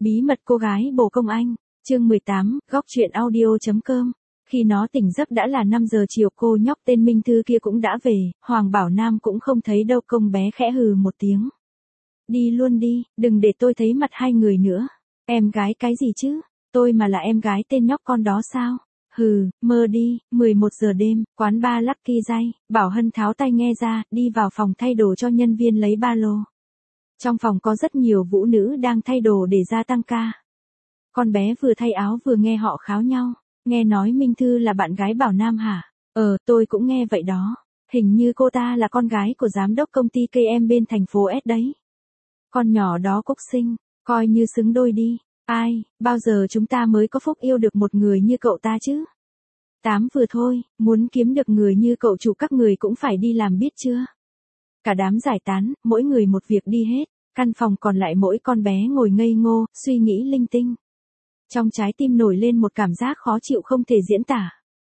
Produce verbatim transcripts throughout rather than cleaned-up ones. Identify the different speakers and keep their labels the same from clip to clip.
Speaker 1: Bí mật cô gái bồ công anh, chương mười tám, góc truyện audio.com. Khi nó tỉnh giấc đã là năm giờ chiều, cô nhóc tên Minh Thư kia cũng đã về, Hoàng Bảo Nam cũng không thấy đâu, công bé khẽ hừ một tiếng. Đi luôn đi, đừng để tôi thấy mặt hai người nữa. Em gái cái gì chứ, tôi mà là em gái tên nhóc con đó sao? Hừ, mơ đi. Mười một giờ đêm, quán bar Lucky Jay, Bảo Hân tháo tai nghe ra, đi vào phòng thay đồ cho nhân viên lấy ba lô. Trong phòng có rất nhiều vũ nữ đang thay đồ để ra tăng ca. Con bé vừa thay áo vừa nghe họ kháo nhau. Nghe nói Minh Thư là bạn gái Bảo Nam hả? Ờ, tôi cũng nghe vậy đó. Hình như cô ta là con gái của giám đốc công ty ca em bên thành phố S đấy. Con nhỏ đó cúc xinh, coi như xứng đôi đi. Ai, bao giờ chúng ta mới có phúc yêu được một người như cậu ta chứ? Tám vừa thôi, muốn kiếm được người như cậu chủ các người cũng phải đi làm biết chưa? Cả đám giải tán, mỗi người một việc đi hết. Căn phòng còn lại mỗi con bé ngồi ngây ngô, suy nghĩ linh tinh. Trong trái tim nổi lên một cảm giác khó chịu không thể diễn tả.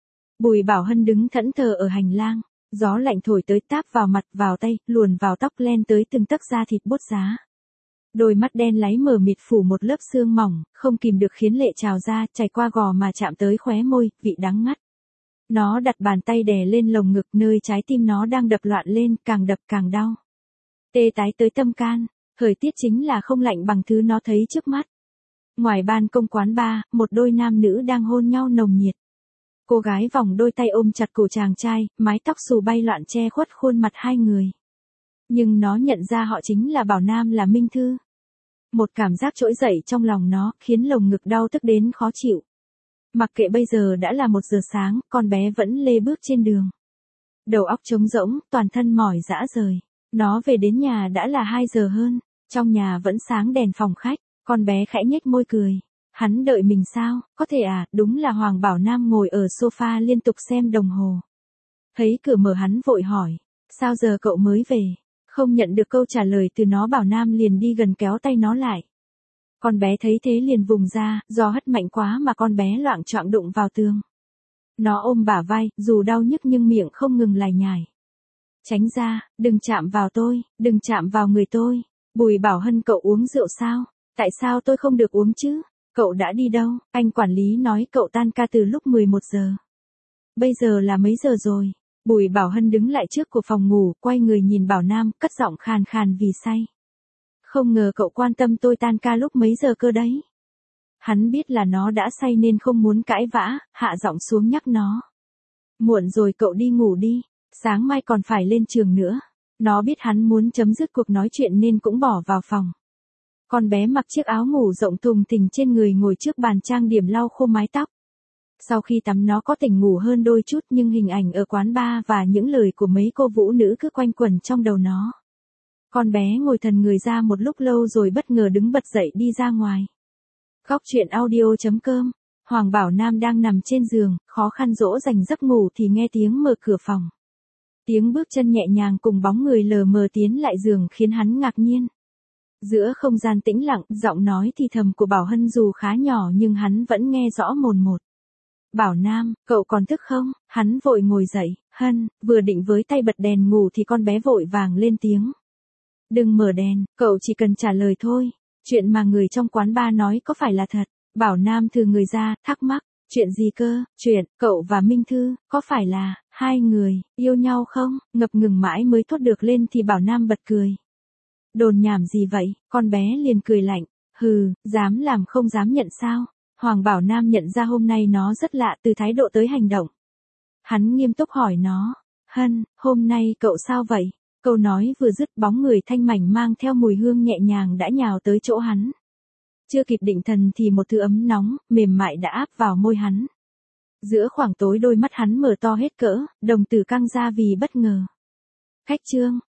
Speaker 1: Bùi Bảo Hân đứng thẫn thờ ở hành lang, gió lạnh thổi tới táp vào mặt vào tay, luồn vào tóc len tới từng tấc da thịt bốt giá. Đôi mắt đen láy mờ mịt phủ một lớp sương mỏng, không kìm được khiến lệ trào ra, chảy qua gò mà chạm tới khóe môi, vị đắng ngắt. Nó đặt bàn tay đè lên lồng ngực nơi trái tim nó đang đập loạn lên, càng đập càng đau. Tê tái tới tâm can, thời tiết chính là không lạnh bằng thứ nó thấy trước mắt. Ngoài ban công quán bar, một đôi nam nữ đang hôn nhau nồng nhiệt. Cô gái vòng đôi tay ôm chặt cổ chàng trai, mái tóc xù bay loạn che khuất khuôn mặt hai người. Nhưng nó nhận ra họ chính là Bảo Nam, là Minh Thư. Một cảm giác trỗi dậy trong lòng nó, khiến lồng ngực đau tức đến khó chịu. Mặc kệ bây giờ đã là một giờ sáng, con bé vẫn lê bước trên đường. Đầu óc trống rỗng, toàn thân mỏi rã rời. Nó về đến nhà đã là hai giờ hơn, trong nhà vẫn sáng đèn phòng khách. Con bé khẽ nhếch môi cười. Hắn đợi mình sao? Có thể à, đúng là Hoàng Bảo Nam ngồi ở sofa liên tục xem đồng hồ. Thấy cửa mở hắn vội hỏi. Sao giờ cậu mới về? Không nhận được câu trả lời từ nó, Bảo Nam liền đi gần kéo tay nó lại. Con bé thấy thế liền vùng ra, do hất mạnh quá mà con bé loạng choạng đụng vào tường. Nó ôm bả vai, dù đau nhức nhưng miệng không ngừng lải nhải. Tránh ra, đừng chạm vào tôi, đừng chạm vào người tôi. Bùi Bảo Hân, cậu uống rượu sao? Tại sao tôi không được uống chứ? Cậu đã đi đâu? Anh quản lý nói cậu tan ca từ lúc mười một giờ. Bây giờ là mấy giờ rồi? Bùi Bảo Hân đứng lại trước của phòng ngủ, quay người nhìn Bảo Nam, cất giọng khàn khàn vì say. Không ngờ cậu quan tâm tôi tan ca lúc mấy giờ cơ đấy. Hắn biết là nó đã say nên không muốn cãi vã, hạ giọng xuống nhắc nó. Muộn rồi, cậu đi ngủ đi, sáng mai còn phải lên trường nữa. Nó biết hắn muốn chấm dứt cuộc nói chuyện nên cũng bỏ vào phòng. Con bé mặc chiếc áo ngủ rộng thùng thình trên người, ngồi trước bàn trang điểm lau khô mái tóc. Sau khi tắm nó có tỉnh ngủ hơn đôi chút, nhưng hình ảnh ở quán bar và những lời của mấy cô vũ nữ cứ quanh quẩn trong đầu nó. Con bé ngồi thần người ra một lúc lâu rồi bất ngờ đứng bật dậy đi ra ngoài. Góc truyện audio.com. Hoàng Bảo Nam đang nằm trên giường, khó khăn dỗ dành giấc ngủ thì nghe tiếng mở cửa phòng. Tiếng bước chân nhẹ nhàng cùng bóng người lờ mờ tiến lại giường khiến hắn ngạc nhiên. Giữa không gian tĩnh lặng, giọng nói thì thầm của Bảo Hân dù khá nhỏ nhưng hắn vẫn nghe rõ mồn một. Bảo Nam, cậu còn thức không? Hắn vội ngồi dậy. Hân, vừa định với tay bật đèn ngủ thì con bé vội vàng lên tiếng. Đừng mở đèn, cậu chỉ cần trả lời thôi. Chuyện mà người trong quán bar nói có phải là thật? Bảo Nam thừ người ra, thắc mắc. Chuyện gì cơ? Chuyện, cậu và Minh Thư, có phải là, hai người, yêu nhau không? Ngập ngừng mãi mới thốt được lên thì Bảo Nam bật cười. Đồn nhảm gì vậy? Con bé liền cười lạnh. Hừ, dám làm không dám nhận sao? Hoàng Bảo Nam nhận ra hôm nay nó rất lạ từ thái độ tới hành động. Hắn nghiêm túc hỏi nó. Hân, hôm nay cậu sao vậy? Câu nói vừa dứt, bóng người thanh mảnh mang theo mùi hương nhẹ nhàng đã nhào tới chỗ hắn. Chưa kịp định thần thì một thứ ấm nóng, mềm mại đã áp vào môi hắn. Giữa khoảng tối đôi mắt hắn mở to hết cỡ, đồng tử căng ra vì bất ngờ. Khách Trương,